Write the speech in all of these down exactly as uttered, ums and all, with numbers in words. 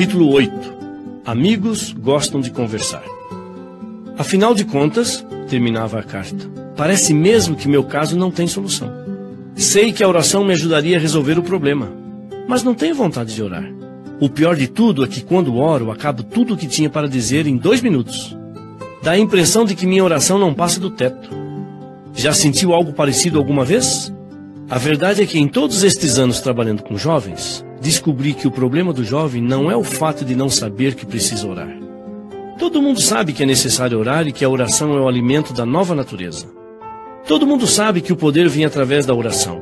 Capítulo oito. Amigos gostam de conversar. Afinal de contas, terminava a carta, parece mesmo que meu caso não tem solução. Sei que a oração me ajudaria a resolver o problema, mas não tenho vontade de orar. O pior de tudo é que quando oro, acabo tudo o que tinha para dizer em dois minutos. Dá a impressão de que minha oração não passa do teto. Já sentiu algo parecido alguma vez? A verdade é que em todos estes anos trabalhando com jovens, descobri que o problema do jovem não é o fato de não saber que precisa orar. Todo mundo sabe que é necessário orar e que a oração é o alimento da nova natureza. Todo mundo sabe que o poder vem através da oração.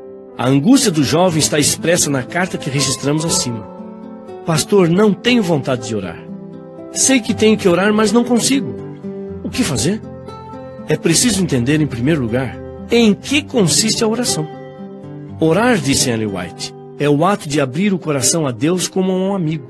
A angústia do jovem está expressa na carta que registramos acima. Pastor, não tenho vontade de orar. Sei que tenho que orar, mas não consigo. O que fazer? É preciso entender, em primeiro lugar, em que consiste a oração. Orar, disse Ellen White, é o ato de abrir o coração a Deus como a um amigo.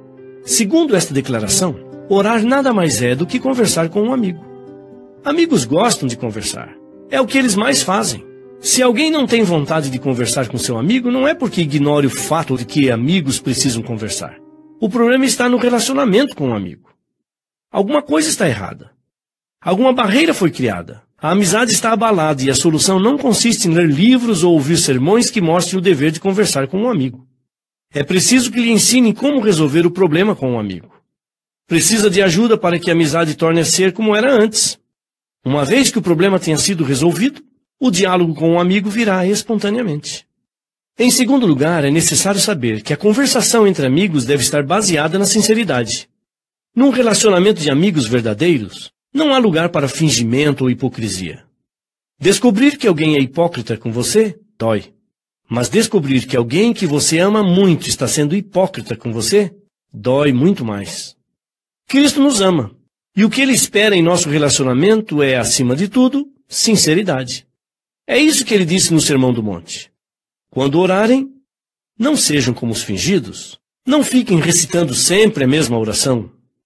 Segundo esta declaração, orar nada mais é do que conversar com um amigo. Amigos gostam de conversar. É o que eles mais fazem. Se alguém não tem vontade de conversar com seu amigo, não é porque ignore o fato de que amigos precisam conversar. O problema está no relacionamento com o amigo. Alguma coisa está errada. Alguma barreira foi criada. A amizade está abalada e a solução não consiste em ler livros ou ouvir sermões que mostrem o dever de conversar com um amigo. É preciso que lhe ensinem como resolver o problema com um amigo. Precisa de ajuda para que a amizade torne a ser como era antes. Uma vez que o problema tenha sido resolvido, o diálogo com um amigo virá espontaneamente. Em segundo lugar, é necessário saber que a conversação entre amigos deve estar baseada na sinceridade. Num relacionamento de amigos verdadeiros, não há lugar para fingimento ou hipocrisia. Descobrir que alguém é hipócrita com você, dói. Mas descobrir que alguém que você ama muito está sendo hipócrita com você, dói muito mais. Cristo nos ama, e o que Ele espera em nosso relacionamento é, acima de tudo, sinceridade. É isso que Ele disse no Sermão do Monte. Quando orarem, não sejam como os fingidos, não fiquem recitando sempre a mesma oração.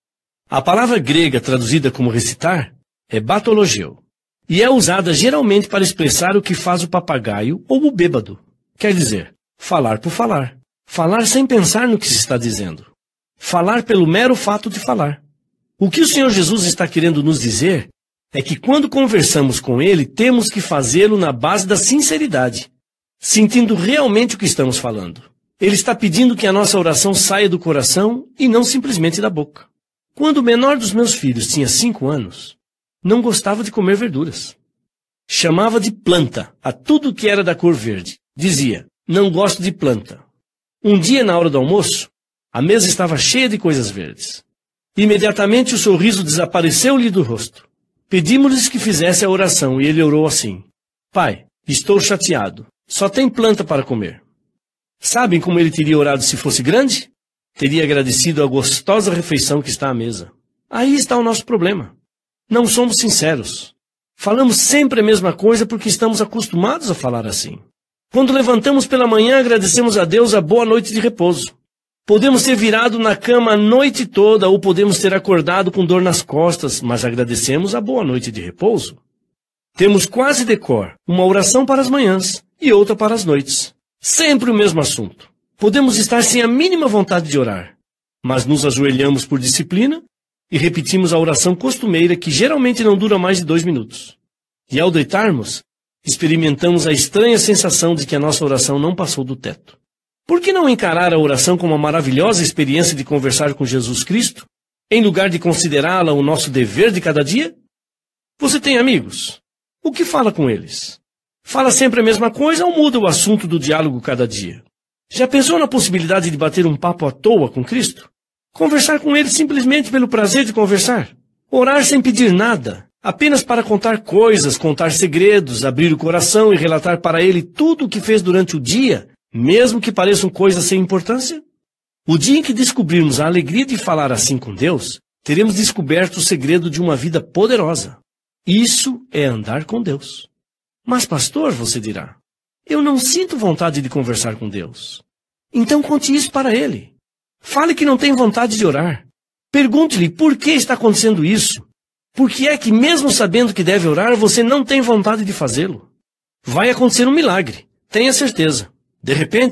A palavra grega traduzida como recitar é batologeu, e é usada geralmente para expressar o que faz o papagaio ou o bêbado. Quer dizer, falar por falar, falar sem pensar no que se está dizendo, falar pelo mero fato de falar. O que o Senhor Jesus está querendo nos dizer é que quando conversamos com Ele, temos que fazê-lo na base da sinceridade, sentindo realmente o que estamos falando. Ele está pedindo que a nossa oração saia do coração e não simplesmente da boca. Quando o menor dos meus filhos tinha cinco anos, não gostava de comer verduras. Chamava de planta a tudo que era da cor verde. Dizia, não gosto de planta. Um dia, na hora do almoço, a mesa estava cheia de coisas verdes. Imediatamente o sorriso desapareceu-lhe do rosto. Pedimos-lhes que fizesse a oração e ele orou assim. Pai, estou chateado. Só tem planta para comer. Sabem como ele teria orado se fosse grande? Teria agradecido a gostosa refeição que está à mesa. Aí está o nosso problema. Não somos sinceros. Falamos sempre a mesma coisa porque estamos acostumados a falar assim. Quando levantamos pela manhã, agradecemos a Deus a boa noite de repouso. Podemos ter virado na cama a noite toda ou podemos ter acordado com dor nas costas, mas agradecemos a boa noite de repouso. Temos quase de cor uma oração para as manhãs e outra para as noites. Sempre o mesmo assunto. Podemos estar sem a mínima vontade de orar, mas nos ajoelhamos por disciplina e repetimos a oração costumeira que geralmente não dura mais de dois minutos. E ao deitarmos, experimentamos a estranha sensação de que a nossa oração não passou do teto. Por que não encarar a oração como uma maravilhosa experiência de conversar com Jesus Cristo, em lugar de considerá-la o nosso dever de cada dia? Você tem amigos? O que fala com eles? Fala sempre a mesma coisa ou muda o assunto do diálogo cada dia? Já pensou na possibilidade de bater um papo à toa com Cristo? Conversar com Ele simplesmente pelo prazer de conversar? Orar sem pedir nada, apenas para contar coisas, contar segredos, abrir o coração e relatar para Ele tudo o que fez durante o dia, mesmo que pareçam coisas sem importância? O dia em que descobrirmos a alegria de falar assim com Deus, teremos descoberto o segredo de uma vida poderosa. Isso é andar com Deus. Mas, pastor, você dirá, eu não sinto vontade de conversar com Deus. Então conte isso para Ele. Fale que não tem vontade de orar. Pergunte-lhe por que está acontecendo isso. Por que é que, mesmo sabendo que deve orar, você não tem vontade de fazê-lo? Vai acontecer um milagre, tenha certeza. De repente,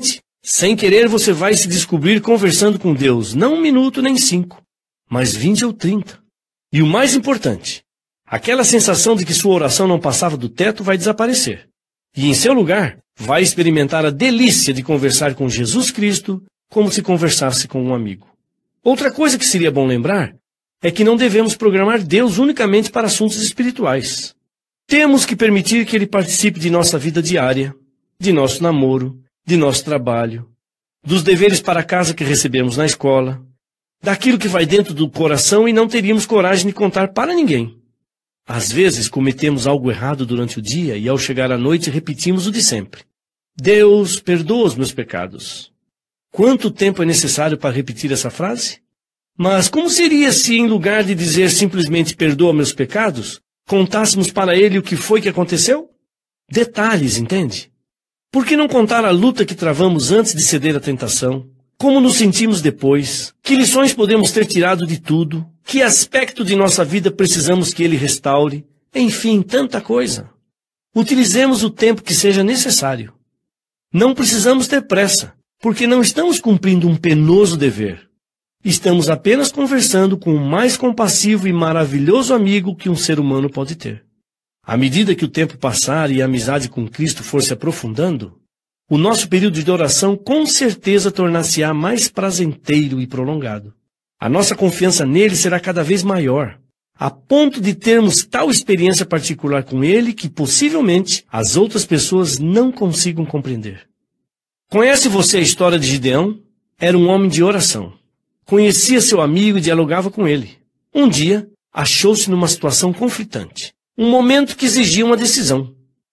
Sem querer, você vai se descobrir conversando com Deus, não um minuto nem cinco, mas vinte ou trinta. E o mais importante, aquela sensação de que sua oração não passava do teto vai desaparecer. E em seu lugar, vai experimentar a delícia de conversar com Jesus Cristo como se conversasse com um amigo. Outra coisa que seria bom lembrar é que não devemos programar Deus unicamente para assuntos espirituais. Temos que permitir que Ele participe de nossa vida diária, de nosso namoro, de nosso trabalho, dos deveres para casa que recebemos na escola, daquilo que vai dentro do coração e não teríamos coragem de contar para ninguém. Às vezes cometemos algo errado durante o dia e ao chegar à noite repetimos o de sempre. Deus, perdoa os meus pecados. Quanto tempo é necessário para repetir essa frase? Mas como seria se, em lugar de dizer simplesmente perdoa meus pecados, contássemos para Ele o que foi que aconteceu? Detalhes, entende? Por que não contar a luta que travamos antes de ceder à tentação? Como nos sentimos depois? Que lições podemos ter tirado de tudo? Que aspecto de nossa vida precisamos que Ele restaure? Enfim, tanta coisa. Utilizemos o tempo que seja necessário. Não precisamos ter pressa, porque não estamos cumprindo um penoso dever. Estamos apenas conversando com o mais compassivo e maravilhoso amigo que um ser humano pode ter. À medida que o tempo passar e a amizade com Cristo for se aprofundando, o nosso período de oração com certeza tornar-se-á mais prazenteiro e prolongado. A nossa confiança nele será cada vez maior, a ponto de termos tal experiência particular com ele que possivelmente as outras pessoas não consigam compreender. Conhece você a história de Gideão? Era um homem de oração. Conhecia seu amigo e dialogava com ele. Um dia, achou-se numa situação conflitante. Um momento que exigia uma decisão.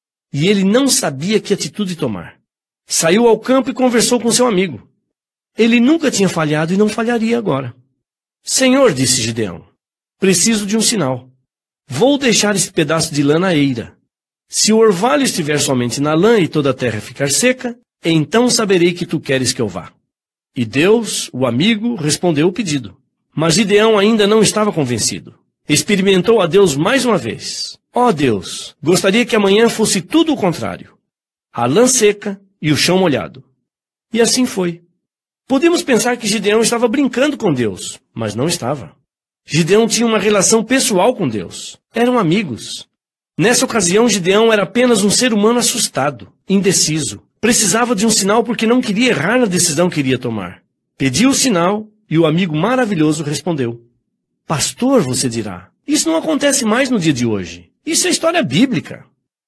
E ele não sabia que atitude tomar. Saiu ao campo e conversou com seu amigo. Ele nunca tinha falhado e não falharia agora. Senhor, disse Gideão, preciso de um sinal. Vou deixar esse pedaço de lã na eira. Se o orvalho estiver somente na lã e toda a terra ficar seca, então saberei que tu queres que eu vá. E Deus, o amigo, respondeu o pedido. Mas Gideão ainda não estava convencido. Experimentou a Deus mais uma vez. Ó oh Deus, gostaria que amanhã fosse tudo o contrário. A lã seca e o chão molhado. E assim foi. Podemos pensar que Gideão estava brincando com Deus, mas não estava. Gideão tinha uma relação pessoal com Deus. Eram amigos. Nessa ocasião, Gideão era apenas um ser humano assustado, indeciso. Precisava de um sinal porque não queria errar na decisão que iria tomar. Pediu o sinal e o amigo maravilhoso respondeu. Pastor, você dirá, isso não acontece mais no dia de hoje. Isso é história bíblica.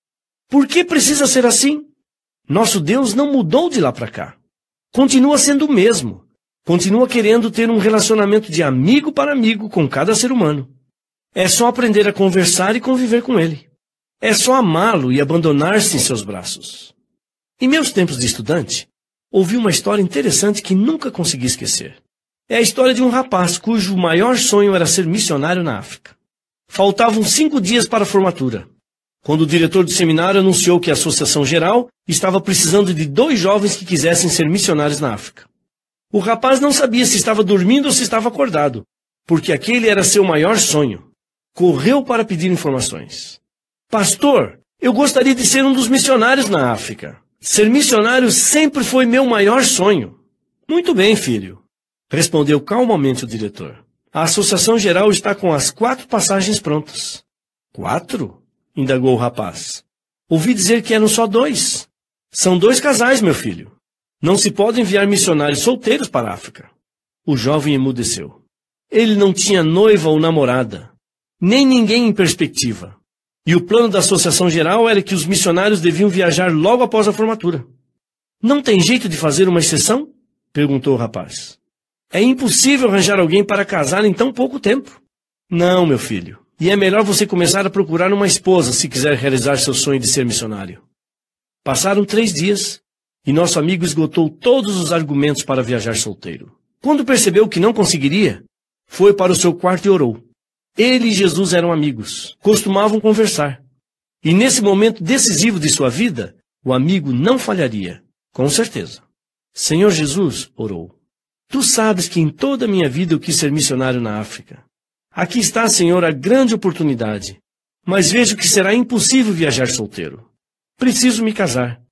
Por que precisa ser assim? Nosso Deus não mudou de lá para cá. Continua sendo o mesmo. Continua querendo ter um relacionamento de amigo para amigo com cada ser humano. É só aprender a conversar e conviver com ele. É só amá-lo e abandonar-se em seus braços. Em meus tempos de estudante, ouvi uma história interessante que nunca consegui esquecer. É a história de um rapaz cujo maior sonho era ser missionário na África. Faltavam cinco dias para a formatura, quando o diretor do seminário anunciou que a Associação Geral estava precisando de dois jovens que quisessem ser missionários na África. O rapaz não sabia se estava dormindo ou se estava acordado, porque aquele era seu maior sonho. Correu para pedir informações. Pastor, eu gostaria de ser um dos missionários na África. Ser missionário sempre foi meu maior sonho. Muito bem, filho, respondeu calmamente o diretor. A Associação Geral está com as quatro passagens prontas. Quatro? Indagou o rapaz. Ouvi dizer que eram só dois. São dois casais, meu filho. Não se pode enviar missionários solteiros para a África. O jovem emudeceu. Ele não tinha noiva ou namorada, nem ninguém em perspectiva. E o plano da Associação Geral era que os missionários deviam viajar logo após a formatura. Não tem jeito de fazer uma exceção? Perguntou o rapaz. É impossível arranjar alguém para casar em tão pouco tempo. Não, meu filho. E é melhor você começar a procurar uma esposa se quiser realizar seu sonho de ser missionário. Passaram três dias e nosso amigo esgotou todos os argumentos para viajar solteiro. Quando percebeu que não conseguiria, foi para o seu quarto e orou. Ele e Jesus eram amigos, costumavam conversar. E nesse momento decisivo de sua vida, o amigo não falharia, com certeza. Senhor Jesus, orou, tu sabes que em toda a minha vida eu quis ser missionário na África. Aqui está, Senhor, a grande oportunidade, mas vejo que será impossível viajar solteiro. Preciso me casar.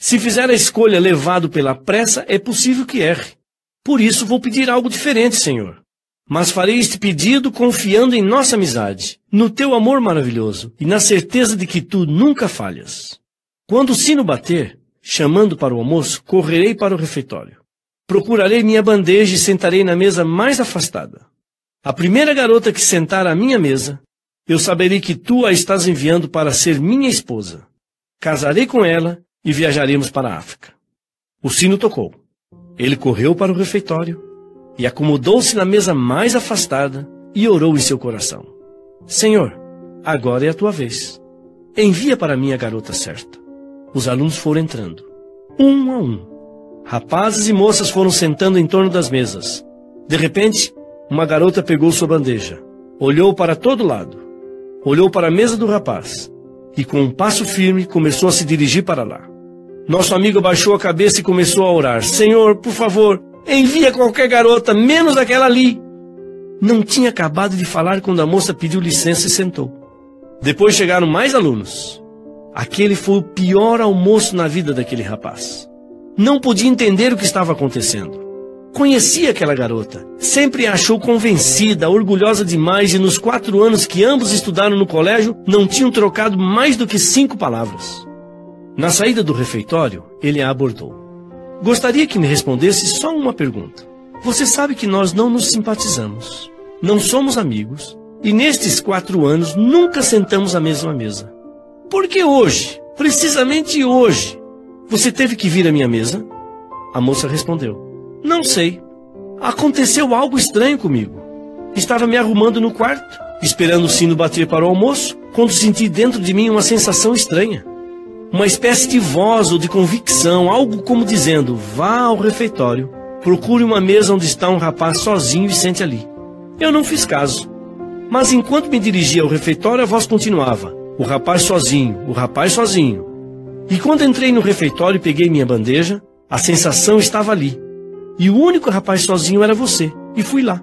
Se fizer a escolha levado pela pressa, é possível que erre. Por isso vou pedir algo diferente, Senhor. Mas farei este pedido confiando em nossa amizade, no teu amor maravilhoso e na certeza de que tu nunca falhas. Quando o sino bater, chamando para o almoço, correrei para o refeitório. Procurarei minha bandeja e sentarei na mesa mais afastada. A primeira garota que sentar à minha mesa, eu saberei que tu a estás enviando para ser minha esposa. Casarei com ela e viajaremos para a África. O sino tocou. Ele correu para o refeitório e acomodou-se na mesa mais afastada e orou em seu coração. Senhor, agora é a tua vez. Envia para mim a garota certa. Os alunos foram entrando, um a um. Rapazes e moças foram sentando em torno das mesas. De repente, uma garota pegou sua bandeja, olhou para todo lado, olhou para a mesa do rapaz e com um passo firme começou a se dirigir para lá. Nosso amigo abaixou a cabeça e começou a orar. Senhor, por favor, envia qualquer garota, menos aquela ali. Não tinha acabado de falar quando a moça pediu licença e sentou. Depois chegaram mais alunos. Aquele foi o pior almoço na vida daquele rapaz. Não podia entender o que estava acontecendo. Conhecia aquela garota, sempre a achou convencida, orgulhosa demais, e nos quatro anos que ambos estudaram no colégio, não tinham trocado mais do que cinco palavras. Na saída do refeitório, ele a abordou. Gostaria que me respondesse só uma pergunta. Você sabe que nós não nos simpatizamos, não somos amigos, e nestes quatro anos nunca sentamos à mesma mesa. Por que hoje, precisamente hoje, você teve que vir à minha mesa? A moça respondeu. Não sei. Aconteceu algo estranho comigo. Estava me arrumando no quarto, esperando o sino bater para o almoço, quando senti dentro de mim uma sensação estranha. Uma espécie de voz ou de convicção, algo como dizendo, vá ao refeitório, procure uma mesa onde está um rapaz sozinho e sente ali. Eu não fiz caso. Mas enquanto me dirigia ao refeitório, a voz continuava, o rapaz sozinho, o rapaz sozinho. E quando entrei no refeitório e peguei minha bandeja, a sensação estava ali. E o único rapaz sozinho era você, e fui lá.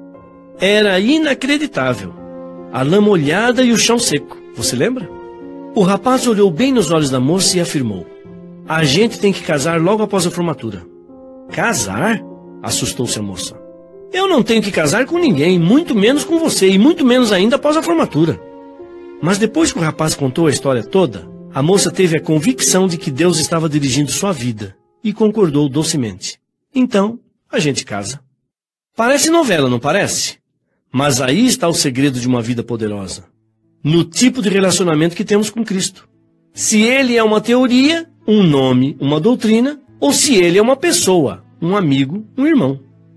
Era inacreditável. A lama molhada e o chão seco, você lembra? O rapaz olhou bem nos olhos da moça e afirmou, a gente tem que casar logo após a formatura. Casar? Assustou-se a moça. Eu não tenho que casar com ninguém, muito menos com você, e muito menos ainda após a formatura. Mas depois que o rapaz contou a história toda, a moça teve a convicção de que Deus estava dirigindo sua vida, e concordou docemente. Então, a gente casa. Parece novela, não parece? Mas aí está o segredo de uma vida poderosa. No tipo de relacionamento que temos com Cristo. Se Ele é uma teoria, um nome, uma doutrina, ou se Ele é uma pessoa, um amigo, um irmão.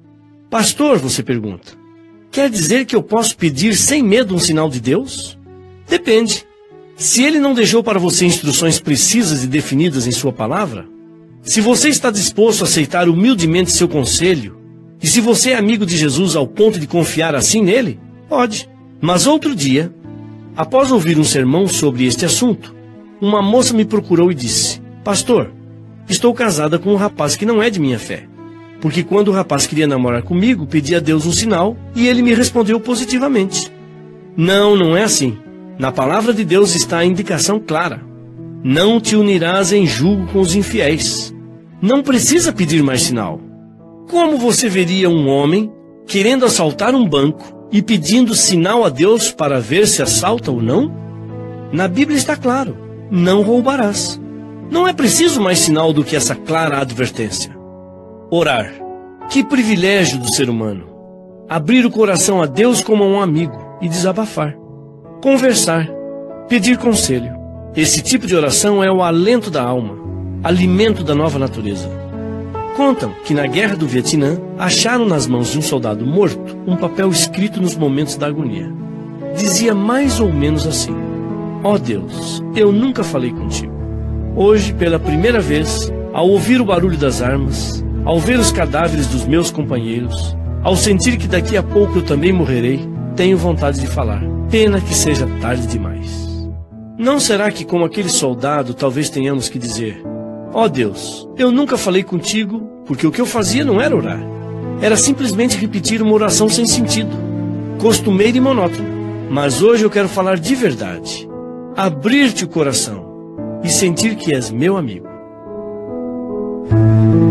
Pastor, você pergunta, quer dizer que eu posso pedir sem medo um sinal de Deus? Depende. Se Ele não deixou para você instruções precisas e definidas em sua palavra, se você está disposto a aceitar humildemente seu conselho, e se você é amigo de Jesus ao ponto de confiar assim nele, pode. Mas outro dia, após ouvir um sermão sobre este assunto, uma moça me procurou e disse, pastor, estou casada com um rapaz que não é de minha fé, porque quando o rapaz queria namorar comigo, pedi a Deus um sinal e ele me respondeu positivamente. Não, não é assim. Na palavra de Deus está a indicação clara. Não te unirás em julgo com os infiéis. Não precisa pedir mais sinal. Como você veria um homem querendo assaltar um banco e pedindo sinal a Deus para ver se assalta ou não? Na Bíblia está claro, não roubarás. Não é preciso mais sinal do que essa clara advertência. Orar. Que privilégio do ser humano. Abrir o coração a Deus como a um amigo e desabafar. Conversar. Pedir conselho. Esse tipo de oração é o alento da alma, alimento da nova natureza. Contam que na guerra do Vietnã, acharam nas mãos de um soldado morto um papel escrito nos momentos da agonia. Dizia mais ou menos assim, ó Deus, eu nunca falei contigo. Hoje, pela primeira vez, ao ouvir o barulho das armas, ao ver os cadáveres dos meus companheiros, ao sentir que daqui a pouco eu também morrerei, tenho vontade de falar. Pena que seja tarde demais. Não será que, como aquele soldado, talvez tenhamos que dizer, ó Deus, eu nunca falei contigo, porque o que eu fazia não era orar. Era simplesmente repetir uma oração sem sentido, costumeira e monótona. Mas hoje eu quero falar de verdade, abrir-te o coração e sentir que és meu amigo. Música